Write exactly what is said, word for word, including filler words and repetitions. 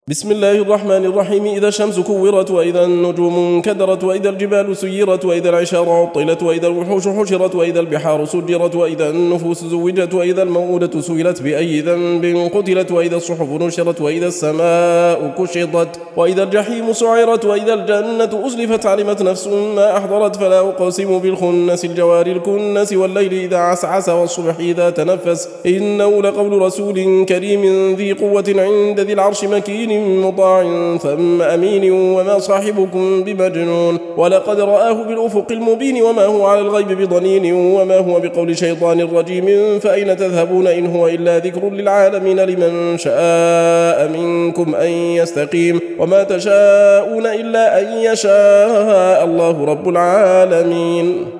بسم الله الرحمن الرحيم. إذا الشمس كورت وإذا النجوم انكدرت وإذا الجبال سيرت وإذا العشار عطلت وإذا الوحوش حشرت وإذا البحار سجرت وإذا النفوس زوجت وإذا الموءودة سئلت بأي ذنب قتلت وإذا الصحف نشرت وإذا السماء كشطت وإذا الجحيم سعرت وإذا الجنة أزلفت علمت نفس ما أحضرت. فلا أقسم بالخنس الجوار الكنس والليل إذا عسعس والصبح إذا تنفس إنه لقول رسول كريم ذي قوة عند ذي العرش مكين مطاع ثم أمين وما صاحبكم بمجنون ولقد رآه بالأفق المبين وما هو على الغيب بضنين وما هو بقول شيطان رجيم. فأين تذهبون إن هو إلا ذكر للعالمين لمن شاء منكم أن يستقيم وما تشاءون إلا أن يشاء الله رب العالمين.